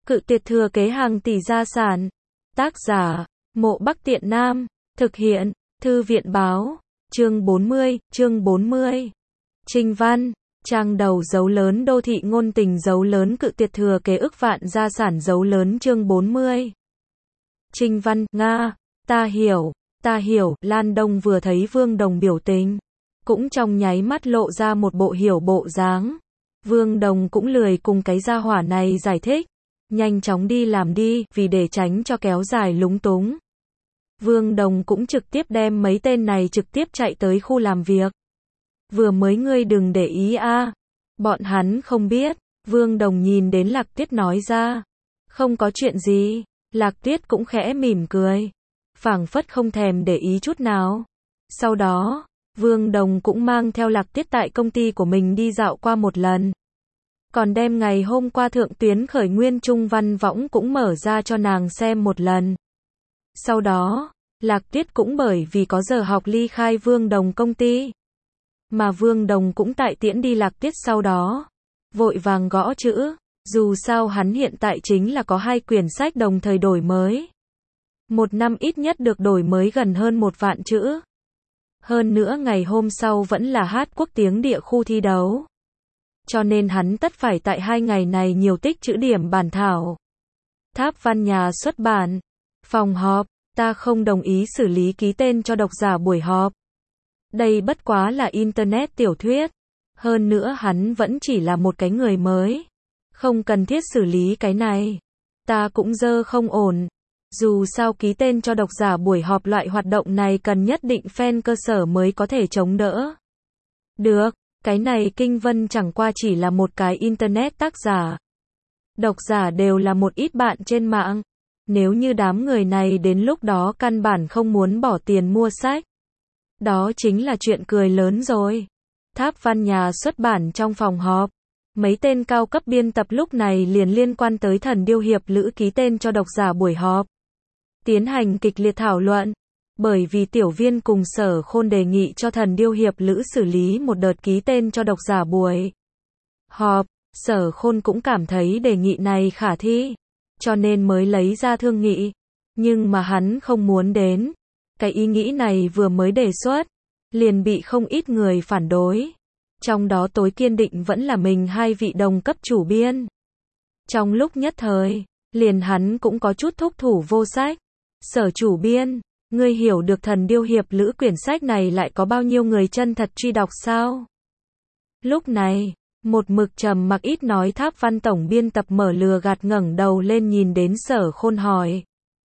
Cự tuyệt thừa kế hàng tỷ gia sản. Tác giả, Mộ Bắc Tiện Nam. Thực hiện, Thư viện báo. Chương 40. Trinh văn. Trang đầu dấu lớn đô thị ngôn tình dấu lớn cự tuyệt thừa kế ức vạn gia sản dấu lớn chương 40. Trinh văn, Nga. Ta hiểu, Lan Đông vừa thấy Vương Đồng biểu tình. Cũng trong nháy mắt lộ ra một bộ hiểu bộ dáng. Vương Đồng cũng lười cùng cái gia hỏa này giải thích. Nhanh chóng đi làm đi, vì để tránh cho kéo dài lúng túng. Vương Đồng cũng trực tiếp đem mấy tên này trực tiếp chạy tới khu làm việc. Vừa mới ngươi đừng để ý a, bọn hắn không biết. Vương Đồng nhìn đến Lạc Tuyết nói ra. Không có chuyện gì. Lạc Tuyết cũng khẽ mỉm cười. Phảng phất không thèm để ý chút nào. Sau đó, Vương Đồng cũng mang theo Lạc Tuyết tại công ty của mình đi dạo qua một lần. Còn đem ngày hôm qua thượng tuyến khởi nguyên trung văn võng cũng mở ra cho nàng xem một lần. Sau đó, Lạc Tuyết cũng bởi vì có giờ học ly khai Vương Đồng công ty. Mà Vương Đồng cũng tại tiễn đi Lạc Tuyết sau đó. Vội vàng gõ chữ, dù sao hắn hiện tại chính là có 2 quyển sách đồng thời đổi mới. Một năm ít nhất được đổi mới gần hơn 1 vạn chữ. Hơn nữa ngày hôm sau vẫn là hát quốc tiếng địa khu thi đấu. Cho nên hắn tất phải tại 2 ngày này nhiều tích chữ điểm bản thảo. Tháp Văn nhà xuất bản. Phòng họp, ta không đồng ý xử lý ký tên cho độc giả buổi họp. Đây bất quá là internet tiểu thuyết. Hơn nữa hắn vẫn chỉ là một cái người mới. Không cần thiết xử lý cái này. Ta cũng dơ không ổn. Dù sao ký tên cho độc giả buổi họp loại hoạt động này cần nhất định fan cơ sở mới có thể chống đỡ. Được, cái này Kinh Vân chẳng qua chỉ là một cái internet tác giả. Độc giả đều là một ít bạn trên mạng. Nếu như đám người này đến lúc đó căn bản không muốn bỏ tiền mua sách. Đó chính là chuyện cười lớn rồi. Tháp Văn nhà xuất bản trong phòng họp. Mấy tên cao cấp biên tập lúc này liền liên quan tới Thần Điêu Hiệp Lữ ký tên cho độc giả buổi họp. Tiến hành kịch liệt thảo luận. Bởi vì Tiểu Viên cùng Sở Khôn đề nghị cho Thần Điêu Hiệp Lữ xử lý một đợt ký tên cho độc giả buổi họp. Sở Khôn cũng cảm thấy đề nghị này khả thi. Cho nên mới lấy ra thương nghị. Nhưng mà hắn không muốn đến. Cái ý nghĩ này vừa mới đề xuất. Liền bị không ít người phản đối. Trong đó tối kiên định vẫn là mình 2 vị đồng cấp chủ biên. Trong lúc nhất thời, liền hắn cũng có chút thúc thủ vô sách. Sở chủ biên, ngươi hiểu được Thần Điêu Hiệp Lữ quyển sách này lại có bao nhiêu người chân thật truy đọc sao? Lúc này, một mực trầm mặc ít nói Tháp Văn tổng biên tập mở lừa gạt ngẩng đầu lên nhìn đến Sở Khôn hỏi.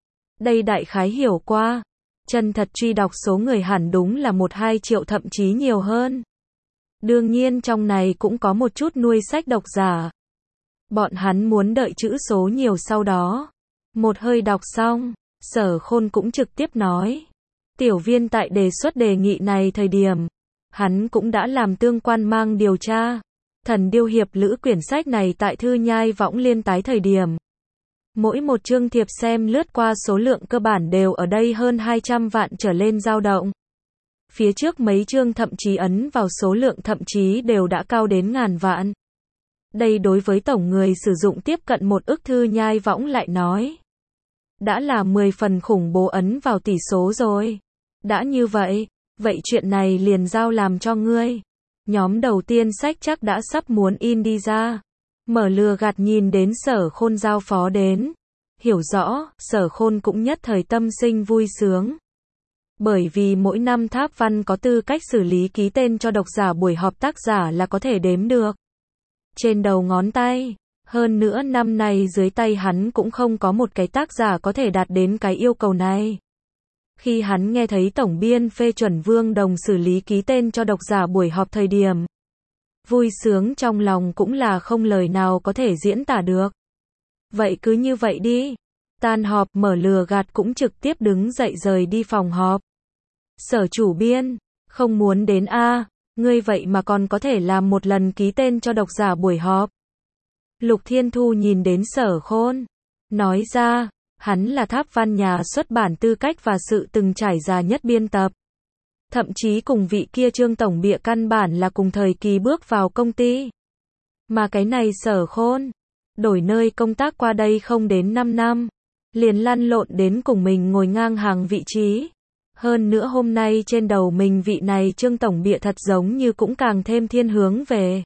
Đây đại khái hiểu qua. Chân thật truy đọc số người hẳn đúng là 1-2 triệu thậm chí nhiều hơn. Đương nhiên trong này cũng có một chút nuôi sách độc giả. Bọn hắn muốn đợi chữ số nhiều sau đó. Một hơi đọc xong, Sở Khôn cũng trực tiếp nói. Tiểu Viên tại đề xuất đề nghị này thời điểm. Hắn cũng đã làm tương quan mang điều tra. Thần Điêu Hiệp Lữ quyển sách này tại Thư Nhai Võng liên tái thời điểm. Mỗi một chương thiệp xem lướt qua số lượng cơ bản đều ở đây hơn 200 vạn trở lên dao động. Phía trước mấy chương thậm chí ấn vào số lượng thậm chí đều đã cao đến ngàn vạn. Đây đối với tổng người sử dụng tiếp cận 1 ức Thư Nhai Võng lại nói. Đã là 10 phần khủng bố ấn vào tỷ số rồi. Đã như vậy, vậy chuyện này liền giao làm cho ngươi. Nhóm đầu tiên sách chắc đã sắp muốn in đi ra. Mở lừa gạt nhìn đến Sở Khôn giao phó đến. Hiểu rõ, Sở Khôn cũng nhất thời tâm sinh vui sướng. Bởi vì mỗi năm Tháp Văn có tư cách xử lý ký tên cho độc giả buổi họp tác giả là có thể đếm được. Trên đầu ngón tay. Hơn nữa năm nay dưới tay hắn cũng không có một cái tác giả có thể đạt đến cái yêu cầu này. Khi hắn nghe thấy tổng biên phê chuẩn Vương Đồng xử lý ký tên cho độc giả buổi họp thời điểm. Vui sướng trong lòng cũng là không lời nào có thể diễn tả được. Vậy cứ như vậy đi. Tan họp mở lừa gạt cũng trực tiếp đứng dậy rời đi phòng họp. Sở chủ biên, không muốn đến a, ngươi vậy mà còn có thể làm một lần ký tên cho độc giả buổi họp. Lục Thiên Thu nhìn đến Sở Khôn. Nói ra, hắn là Tháp Văn nhà xuất bản tư cách và sự từng trải già nhất biên tập. Thậm chí cùng vị kia Trương tổng bịa căn bản là cùng thời kỳ bước vào công ty. Mà cái này Sở Khôn, đổi nơi công tác qua đây không đến 5 năm, liền lăn lộn đến cùng mình ngồi ngang hàng vị trí. Hơn nữa hôm nay trên đầu mình vị này Trương tổng bịa thật giống như cũng càng thêm thiên hướng về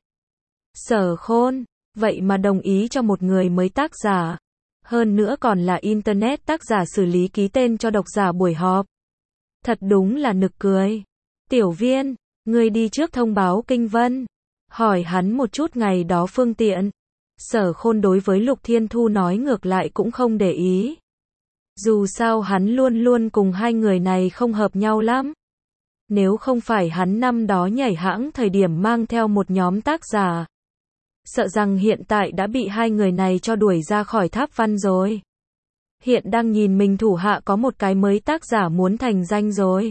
Sở Khôn, vậy mà đồng ý cho một người mới tác giả. Hơn nữa còn là internet tác giả xử lý ký tên cho độc giả buổi họp. Thật đúng là nực cười. Tiểu Viên, ngươi đi trước thông báo Kinh Vân, hỏi hắn một chút ngày đó phương tiện. Sở Khôn đối với Lục Thiên Thu nói ngược lại cũng không để ý. Dù sao hắn luôn luôn cùng hai người này không hợp nhau lắm. Nếu không phải hắn năm đó nhảy hãng thời điểm mang theo một nhóm tác giả, sợ rằng hiện tại đã bị hai người này cho đuổi ra khỏi Tháp Văn rồi. Hiện đang nhìn mình thủ hạ có một cái mới tác giả muốn thành danh rồi.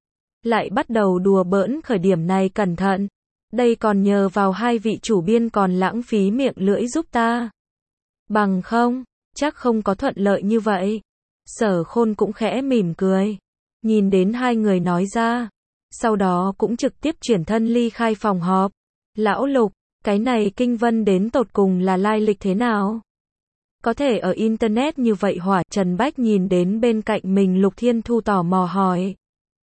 Lại bắt đầu đùa bỡn khởi điểm này cẩn thận. Đây còn nhờ vào hai vị chủ biên còn lãng phí miệng lưỡi giúp ta. Bằng không, chắc không có thuận lợi như vậy. Sở Khôn cũng khẽ mỉm cười. Nhìn đến hai người nói ra. Sau đó cũng trực tiếp chuyển thân ly khai phòng họp. Lão Lục, cái này Kinh Vân đến tột cùng là lai lịch thế nào? Có thể ở internet như vậy hỏa? Trần Bách nhìn đến bên cạnh mình Lục Thiên Thu tò mò hỏi.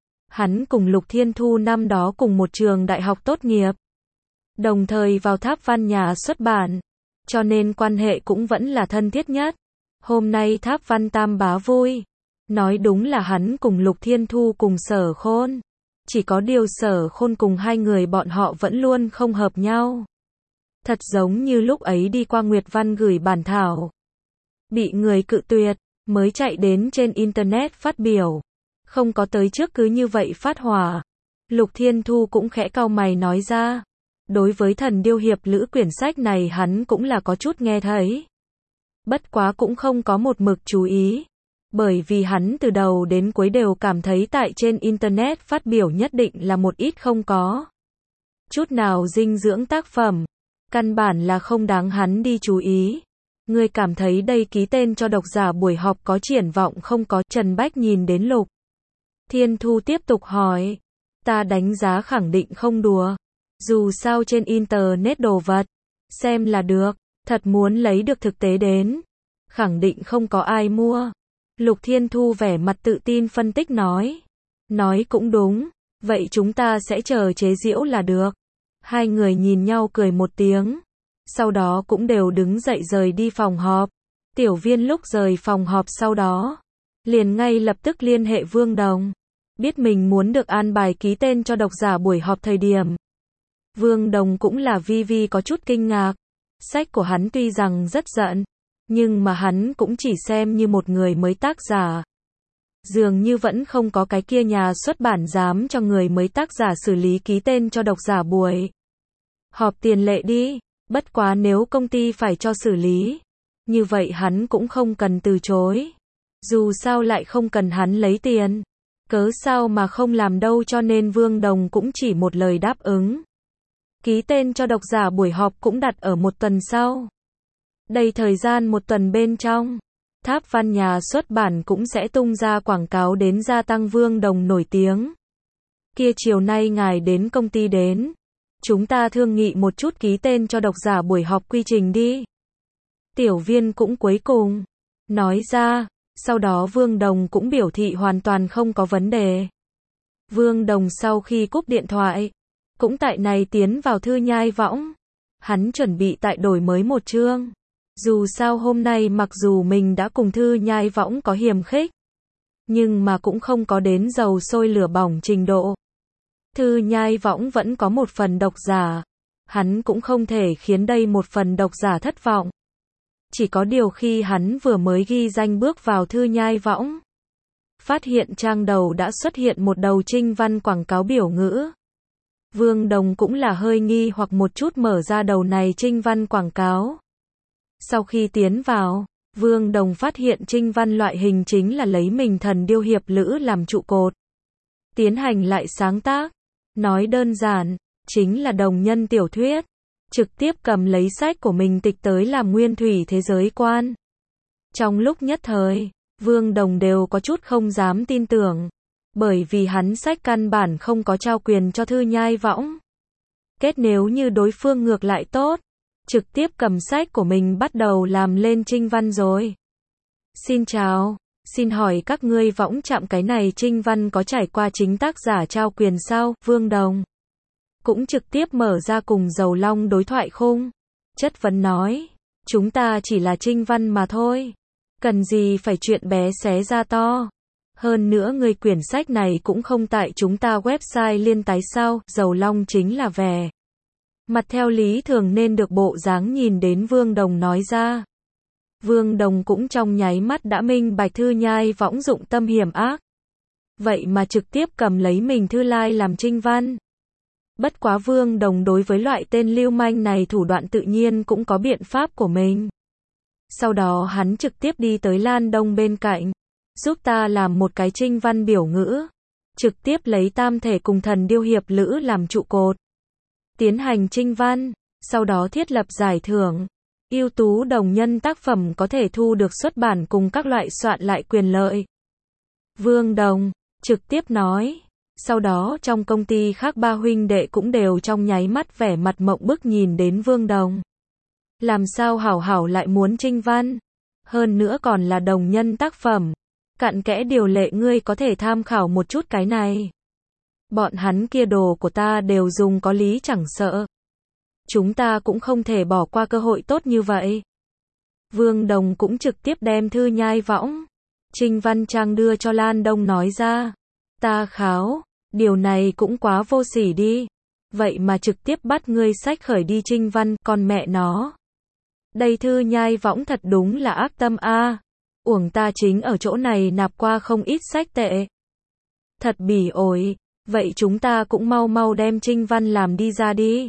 Hắn cùng Lục Thiên Thu năm đó cùng một trường đại học tốt nghiệp. Đồng thời vào Tháp Văn nhà xuất bản. Cho nên quan hệ cũng vẫn là thân thiết nhất. Hôm nay Tháp Văn tam bá vui. Nói đúng là hắn cùng Lục Thiên Thu cùng Sở Khôn. Chỉ có điều Sở Khôn cùng hai người bọn họ vẫn luôn không hợp nhau. Thật giống như lúc ấy đi qua Nguyệt Văn gửi bản thảo. Bị người cự tuyệt, mới chạy đến trên internet phát biểu. Không có tới trước cứ như vậy phát hỏa. Lục Thiên Thu cũng khẽ cau mày nói ra. Đối với Thần Điêu Hiệp Lữ quyển sách này hắn cũng là có chút nghe thấy. Bất quá cũng không có một mực chú ý. Bởi vì hắn từ đầu đến cuối đều cảm thấy tại trên internet phát biểu nhất định là một ít không có chút nào dinh dưỡng tác phẩm. Căn bản là không đáng hắn đi chú ý. Ngươi cảm thấy đây ký tên cho độc giả buổi họp có triển vọng không? Có. Trần Bách nhìn đến Lục Thiên Thu tiếp tục hỏi. Ta đánh giá khẳng định không đùa. Dù sao trên internet đồ vật, xem là được. Thật muốn lấy được thực tế đến, khẳng định không có ai mua. Lục Thiên Thu vẻ mặt tự tin phân tích nói. Nói cũng đúng. Vậy chúng ta sẽ chờ chế giễu là được. Hai người nhìn nhau cười một tiếng. Sau đó cũng đều đứng dậy rời đi phòng họp. Tiểu Viên lúc rời phòng họp sau đó, liền ngay lập tức liên hệ Vương Đồng. Biết mình muốn được an bài ký tên cho độc giả buổi họp thời điểm. Vương Đồng cũng là vi có chút kinh ngạc. Sách của hắn tuy rằng rất giận, nhưng mà hắn cũng chỉ xem như một người mới tác giả. Dường như vẫn không có cái kia nhà xuất bản dám cho người mới tác giả xử lý ký tên cho độc giả buổi họp tiền lệ đi. Bất quá nếu công ty phải cho xử lý, như vậy hắn cũng không cần từ chối. Dù sao lại không cần hắn lấy tiền. Cớ sao mà không làm đâu, cho nên Vương Đồng cũng chỉ một lời đáp ứng. Ký tên cho độc giả buổi họp cũng đặt ở một tuần sau. Đây thời gian một tuần bên trong, Tháp Văn nhà xuất bản cũng sẽ tung ra quảng cáo đến gia tăng Vương Đồng nổi tiếng. Kia chiều nay ngài đến công ty đến. Chúng ta thương nghị một chút ký tên cho độc giả buổi họp quy trình đi. Tiểu Viên cũng cuối cùng nói ra. Sau đó Vương Đồng cũng biểu thị hoàn toàn không có vấn đề. Vương Đồng sau khi cúp điện thoại, cũng tại này tiến vào thư nhai võng. Hắn chuẩn bị tại đổi mới một chương. Dù sao hôm nay mặc dù mình đã cùng thư nhai võng có hiềm khích, nhưng mà cũng không có đến dầu sôi lửa bỏng trình độ. Thư nhai võng vẫn có một phần độc giả. Hắn cũng không thể khiến đây một phần độc giả thất vọng. Chỉ có điều khi hắn vừa mới ghi danh bước vào thư nhai võng, phát hiện trang đầu đã xuất hiện một đầu trinh văn quảng cáo biểu ngữ. Vương Đồng cũng là hơi nghi hoặc một chút mở ra đầu này trinh văn quảng cáo. Sau khi tiến vào, Vương Đồng phát hiện trinh văn loại hình chính là lấy mình Thần Điêu Hiệp Lữ làm trụ cột, tiến hành lại sáng tác. Nói đơn giản, chính là đồng nhân tiểu thuyết. Trực tiếp cầm lấy sách của mình tịch tới làm nguyên thủy thế giới quan. Trong lúc nhất thời, Vương Đồng đều có chút không dám tin tưởng. Bởi vì hắn sách căn bản không có trao quyền cho thư nhai võng. Kết nếu như đối phương ngược lại tốt, trực tiếp cầm sách của mình bắt đầu làm lên trinh văn rồi. Xin chào, xin hỏi các ngươi võng chạm cái này trinh văn có trải qua chính tác giả trao quyền sao? Vương Đồng cũng trực tiếp mở ra cùng Dầu Long đối thoại khung. Chất vấn nói, chúng ta chỉ là trinh văn mà thôi. Cần gì phải chuyện bé xé ra to. Hơn nữa người quyển sách này cũng không tại chúng ta website liên tái sao? Dầu Long chính là vẻ mặt theo lý thường nên được bộ dáng nhìn đến Vương Đồng nói ra. Vương Đồng cũng trong nháy mắt đã minh bạch Thư Nhai Võng dụng tâm hiểm ác. Vậy mà trực tiếp cầm lấy mình Thư Lai làm trinh văn. Bất quá Vương Đồng đối với loại tên lưu manh này thủ đoạn tự nhiên cũng có biện pháp của mình. Sau đó hắn trực tiếp đi tới Lan Đông bên cạnh. Giúp ta làm một cái trinh văn biểu ngữ. Trực tiếp lấy tam thể cùng thần điêu hiệp lữ làm trụ cột. Tiến hành trinh văn. Sau đó thiết lập giải thưởng. Ưu tú đồng nhân tác phẩm có thể thu được xuất bản cùng các loại soạn lại quyền lợi. Vương Đồng trực tiếp nói. Sau đó trong công ty khác ba huynh đệ cũng đều trong nháy mắt vẻ mặt mộng bức nhìn đến Vương Đồng. Làm sao hảo hảo lại muốn trinh văn? Hơn nữa còn là đồng nhân tác phẩm. Cặn kẽ điều lệ ngươi có thể tham khảo một chút cái này. Bọn hắn kia đồ của ta đều dùng có lý chẳng sợ. Chúng ta cũng không thể bỏ qua cơ hội tốt như vậy. Vương Đồng cũng trực tiếp đem Thư Nhai Võng trinh văn trang đưa cho Lan Đông nói ra. Ta kháo, điều này cũng quá vô sỉ đi. Vậy mà trực tiếp bắt ngươi sách khởi đi trinh văn, con mẹ nó. Đây Thư Nhai Võng thật đúng là ác tâm a. Uổng ta chính ở chỗ này nạp qua không ít sách tệ. Thật bỉ ổi, vậy chúng ta cũng mau mau đem trinh văn làm đi ra đi.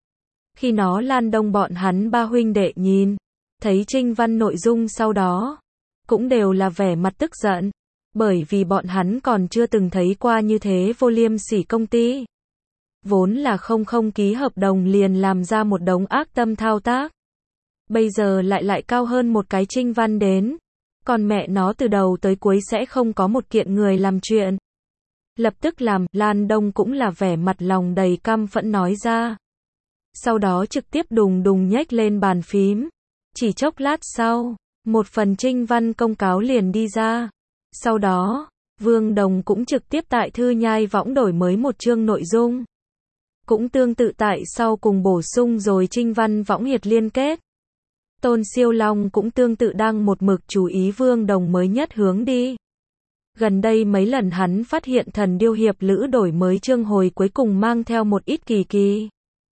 Khi nó Lan Đông bọn hắn ba huynh đệ nhìn, thấy trinh văn nội dung sau đó, cũng đều là vẻ mặt tức giận, bởi vì bọn hắn còn chưa từng thấy qua như thế vô liêm sỉ công ty. Vốn là không ký hợp đồng liền làm ra một đống ác tâm thao tác. Bây giờ lại cao hơn một cái trinh văn đến. Còn mẹ nó từ đầu tới cuối sẽ không có một kiện người làm chuyện. Lập tức làm, Lan Đông cũng là vẻ mặt lòng đầy căm phẫn nói ra. Sau đó trực tiếp đùng đùng nhếch lên bàn phím. Chỉ chốc lát sau, một phần trinh văn công cáo liền đi ra. Sau đó, Vương Đồng cũng trực tiếp tại Thư Nhai Võng đổi mới một chương nội dung. Cũng tương tự tại sau cùng bổ sung rồi trinh văn võng hiệt liên kết. Tôn Siêu Long cũng tương tự đang một mực chú ý Vương Đồng mới nhất hướng đi. Gần đây mấy lần hắn phát hiện thần điêu hiệp lữ đổi mới chương hồi cuối cùng mang theo một ít kỳ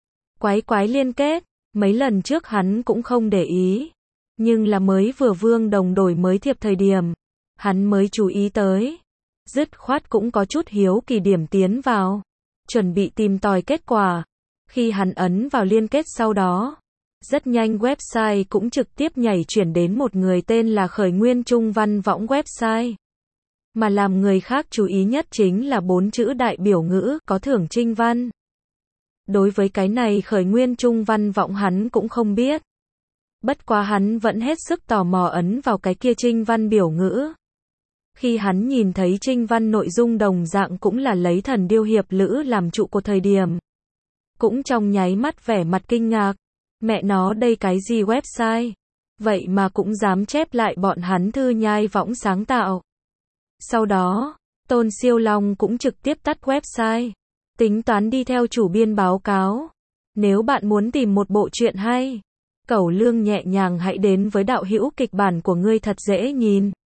quái liên kết. Mấy lần trước hắn cũng không để ý. Nhưng là mới vừa Vương Đồng đổi mới thiệp thời điểm. Hắn mới chú ý tới. Dứt khoát cũng có chút hiếu kỳ điểm tiến vào. Chuẩn bị tìm tòi kết quả. Khi hắn ấn vào liên kết sau đó. Rất nhanh website cũng trực tiếp nhảy chuyển đến một người tên là Khởi Nguyên Trung Văn Võng website. Mà làm người khác chú ý nhất chính là 4 chữ đại biểu ngữ có thưởng trinh văn. Đối với cái này Khởi Nguyên Trung Văn Võng hắn cũng không biết. Bất quá hắn vẫn hết sức tò mò ấn vào cái kia trinh văn biểu ngữ. Khi hắn nhìn thấy trinh văn nội dung đồng dạng cũng là lấy thần điêu hiệp lữ làm trụ của thời điểm. Cũng trong nháy mắt vẻ mặt kinh ngạc. Mẹ nó đây cái gì website? Vậy mà cũng dám chép lại bọn hắn Thư Nhai Võng sáng tạo. Sau đó, Tôn Siêu Long cũng trực tiếp tắt website. Tính toán đi theo chủ biên báo cáo. Nếu bạn muốn tìm một bộ truyện hay, cẩu lương nhẹ nhàng hãy đến với đạo hữu kịch bản của ngươi thật dễ nhìn.